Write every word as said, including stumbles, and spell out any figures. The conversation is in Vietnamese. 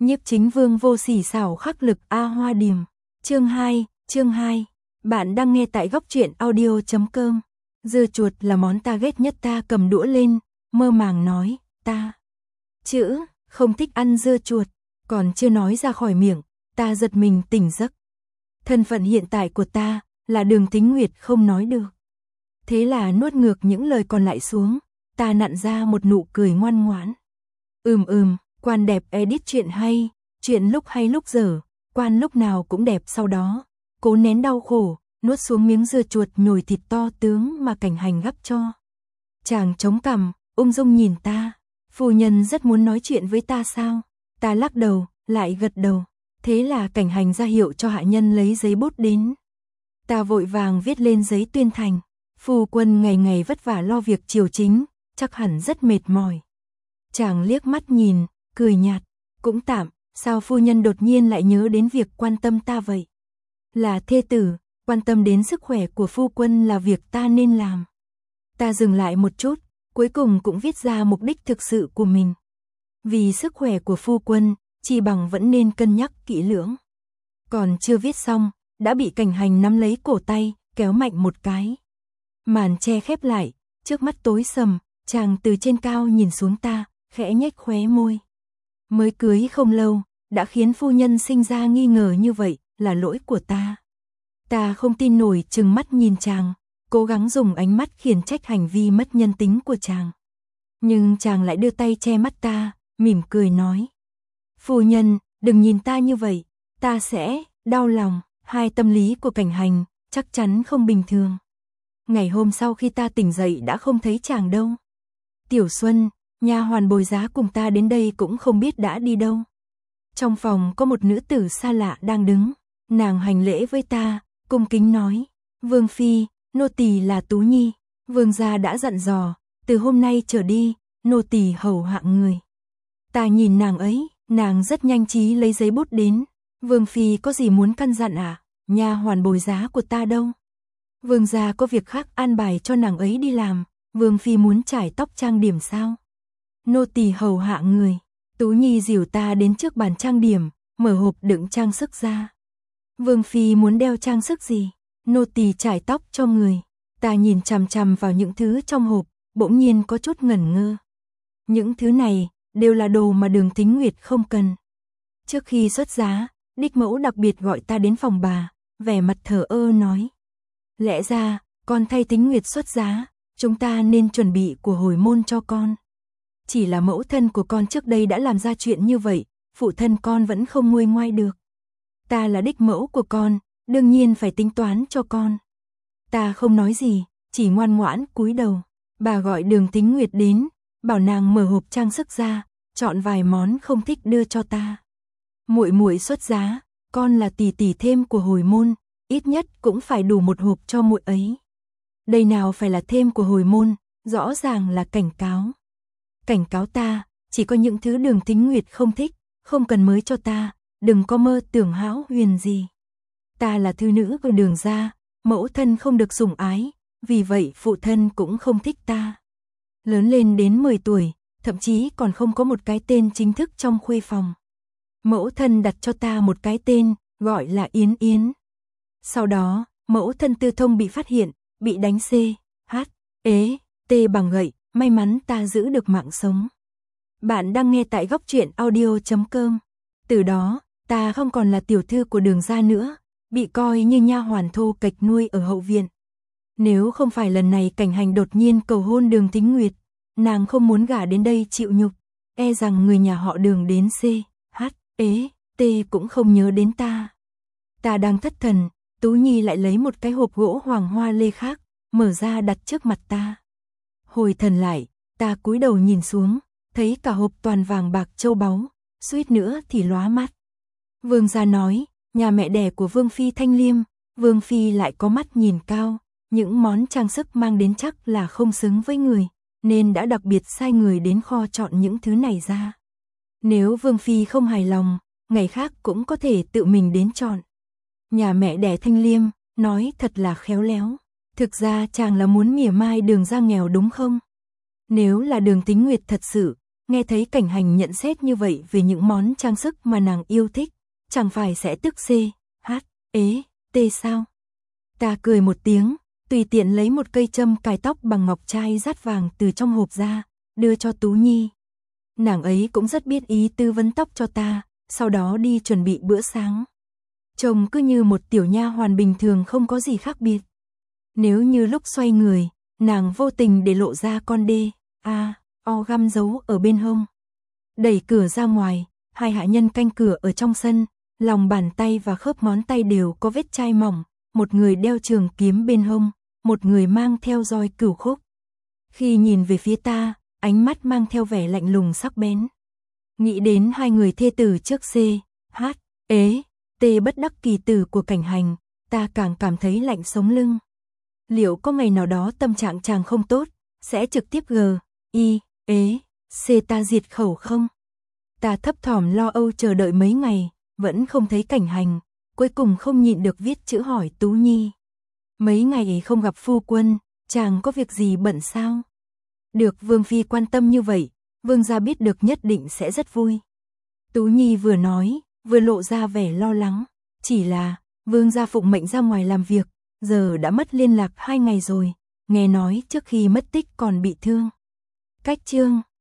Nhiếp Chính Vương vô sỉ xảo khắc lực A Hoa Điềm. Chương hai, chương hai. Bạn đang nghe tại góc truyện audio chấm com. Dưa chuột là món ta ghét nhất. Ta cầm đũa lên, mơ màng nói, ta chữ không thích ăn dưa chuột, còn chưa nói ra khỏi miệng, ta giật mình tỉnh giấc. Thân phận hiện tại của ta là Đường Thính Nguyệt không nói được. Thế là nuốt ngược những lời còn lại xuống, ta nặn ra một nụ cười ngoan ngoãn. Ừm ừm, quan đẹp edit chuyện hay, chuyện lúc hay lúc dở, quan lúc nào cũng đẹp. Sau đó, cố nén đau khổ, nuốt xuống miếng dưa chuột nhồi thịt to tướng mà Cảnh Hành gắp cho. Chàng chống cằm, ung dung nhìn ta, phu nhân rất muốn nói chuyện với ta sao? Ta lắc đầu, lại gật đầu. Thế là Cảnh Hành ra hiệu cho hạ nhân lấy giấy bút đến. Ta vội vàng viết lên giấy tuyên thành. Phu quân ngày ngày vất vả lo việc triều chính, chắc hẳn rất mệt mỏi. Chàng liếc mắt nhìn, cười nhạt, cũng tạm, sao phu nhân đột nhiên lại nhớ đến việc quan tâm ta vậy? Là thê tử, quan tâm đến sức khỏe của phu quân là việc ta nên làm. Ta dừng lại một chút, cuối cùng cũng viết ra mục đích thực sự của mình. Vì sức khỏe của phu quân, chỉ bằng vẫn nên cân nhắc kỹ lưỡng. Còn chưa viết xong, đã bị Cảnh Hành nắm lấy cổ tay, kéo mạnh một cái. Màn che khép lại, trước mắt tối sầm, chàng từ trên cao nhìn xuống ta, khẽ nhếch khóe môi. Mới cưới không lâu, đã khiến phu nhân sinh ra nghi ngờ như vậy, là lỗi của ta. Ta không tin nổi, trừng mắt nhìn chàng, cố gắng dùng ánh mắt khiển trách hành vi mất nhân tính của chàng. Nhưng chàng lại đưa tay che mắt ta, mỉm cười nói. Phu nhân, đừng nhìn ta như vậy, ta sẽ đau lòng. Hai tâm lý của Cảnh Hành chắc chắn không bình thường. Ngày hôm sau khi ta tỉnh dậy đã không thấy chàng đâu. Tiểu Xuân, nha hoàn bồi giá cùng ta đến đây cũng không biết đã đi đâu. Trong phòng có một nữ tử xa lạ đang đứng, nàng hành lễ với ta, cung kính nói, Vương phi, nô tỳ là Tú Nhi, vương gia đã dặn dò, từ hôm nay trở đi, nô tỳ hầu hạ người. Ta nhìn nàng ấy, nàng rất nhanh trí lấy giấy bút đến. Vương phi có gì muốn căn dặn à? Nha hoàn bồi giá của ta đâu? Vương gia có việc khác an bài cho nàng ấy đi làm. Vương phi muốn trải tóc trang điểm sao? Nô tỳ hầu hạ người. Tú Nhi dìu ta đến trước bàn trang điểm, mở hộp đựng trang sức ra. Vương phi muốn đeo trang sức gì? Nô tỳ trải tóc cho người. Ta nhìn chằm chằm vào những thứ trong hộp, bỗng nhiên có chút ngẩn ngơ. Những thứ này đều là đồ mà Đường Thính Nguyệt không cần. Trước khi xuất giá, đích mẫu đặc biệt gọi ta đến phòng bà, vẻ mặt thờ ơ nói. Lẽ ra, con thay Thính Nguyệt xuất giá, chúng ta nên chuẩn bị của hồi môn cho con. Chỉ là mẫu thân của con trước đây đã làm ra chuyện như vậy, phụ thân con vẫn không nguôi ngoai được. Ta là đích mẫu của con, đương nhiên phải tính toán cho con. Ta không nói gì, chỉ ngoan ngoãn cúi đầu. Bà gọi Đường Thính Nguyệt đến, bảo nàng mở hộp trang sức ra, chọn vài món không thích đưa cho ta. Muội muội xuất giá, con là tỷ tỷ thêm của hồi môn, ít nhất cũng phải đủ một hộp cho muội ấy. Đây nào phải là thêm của hồi môn, rõ ràng là cảnh cáo. Cảnh cáo ta, chỉ có những thứ Đường Thính Nguyệt không thích, không cần mới cho ta, đừng có mơ tưởng hão huyền gì. Ta là thư nữ của Đường gia, mẫu thân không được sủng ái, vì vậy phụ thân cũng không thích ta. Lớn lên đến mười tuổi, thậm chí còn không có một cái tên chính thức trong khuê phòng. Mẫu thân đặt cho ta một cái tên, gọi là Yến Yến. Sau đó, mẫu thân tư thông bị phát hiện, bị đánh C, H, ế, T bằng gậy, may mắn ta giữ được mạng sống. Bạn đang nghe tại góc truyện audio chấm com. Từ đó, ta không còn là tiểu thư của Đường gia nữa, bị coi như nha hoàn thô kệch nuôi ở hậu viện. Nếu không phải lần này Cảnh Hành đột nhiên cầu hôn Đường Thính Nguyệt, nàng không muốn gả đến đây chịu nhục, e rằng người nhà họ Đường đến C, H, ế, T cũng không nhớ đến ta. Ta đang thất thần, Tú Nhi lại lấy một cái hộp gỗ hoàng hoa lê khác, mở ra đặt trước mặt ta. Hồi thần lại, ta cúi đầu nhìn xuống, thấy cả hộp toàn vàng bạc châu báu, suýt nữa thì lóa mắt. Vương gia nói, nhà mẹ đẻ của Vương phi thanh liêm, Vương phi lại có mắt nhìn cao, những món trang sức mang đến chắc là không xứng với người, nên đã đặc biệt sai người đến kho chọn những thứ này ra. Nếu Vương phi không hài lòng, ngày khác cũng có thể tự mình đến chọn. Nhà mẹ đẻ thanh liêm, nói thật là khéo léo. Thực ra chàng là muốn mỉa mai Đường gia nghèo đúng không? Nếu là Đường Thính Nguyệt thật sự, nghe thấy Cảnh Hành nhận xét như vậy về những món trang sức mà nàng yêu thích, chẳng phải sẽ tức xê, hát, ế, tê sao? Ta cười một tiếng, tùy tiện lấy một cây châm cài tóc bằng ngọc trai dát vàng từ trong hộp ra, đưa cho Tú Nhi. Nàng ấy cũng rất biết ý tư vấn tóc cho ta, sau đó đi chuẩn bị bữa sáng. Trông cứ như một tiểu nha hoàn bình thường không có gì khác biệt. Nếu như lúc xoay người, nàng vô tình để lộ ra con đê, a, o găm giấu ở bên hông. Đẩy cửa ra ngoài, hai hạ nhân canh cửa ở trong sân, lòng bàn tay và khớp ngón tay đều có vết chai mỏng, một người đeo trường kiếm bên hông, một người mang theo roi cửu khúc. Khi nhìn về phía ta, ánh mắt mang theo vẻ lạnh lùng sắc bén. Nghĩ đến hai người thê tử trước C, H, ế, T bất đắc kỳ tử của Cảnh Hành, ta càng cảm thấy lạnh sống lưng. Liệu có ngày nào đó tâm trạng chàng không tốt, sẽ trực tiếp G, I, ế, C ta diệt khẩu không? Ta thấp thỏm lo âu chờ đợi mấy ngày, vẫn không thấy Cảnh Hành, cuối cùng không nhịn được viết chữ hỏi Tú Nhi. Mấy ngày không gặp phu quân, chàng có việc gì bận sao? Được Vương Phi quan tâm như vậy, Vương gia biết được nhất định sẽ rất vui. Tú Nhi vừa nói, vừa lộ ra vẻ lo lắng, chỉ là, Vương gia phụng mệnh ra ngoài làm việc, giờ đã mất liên lạc hai ngày rồi, nghe nói trước khi mất tích còn bị thương. Cách chương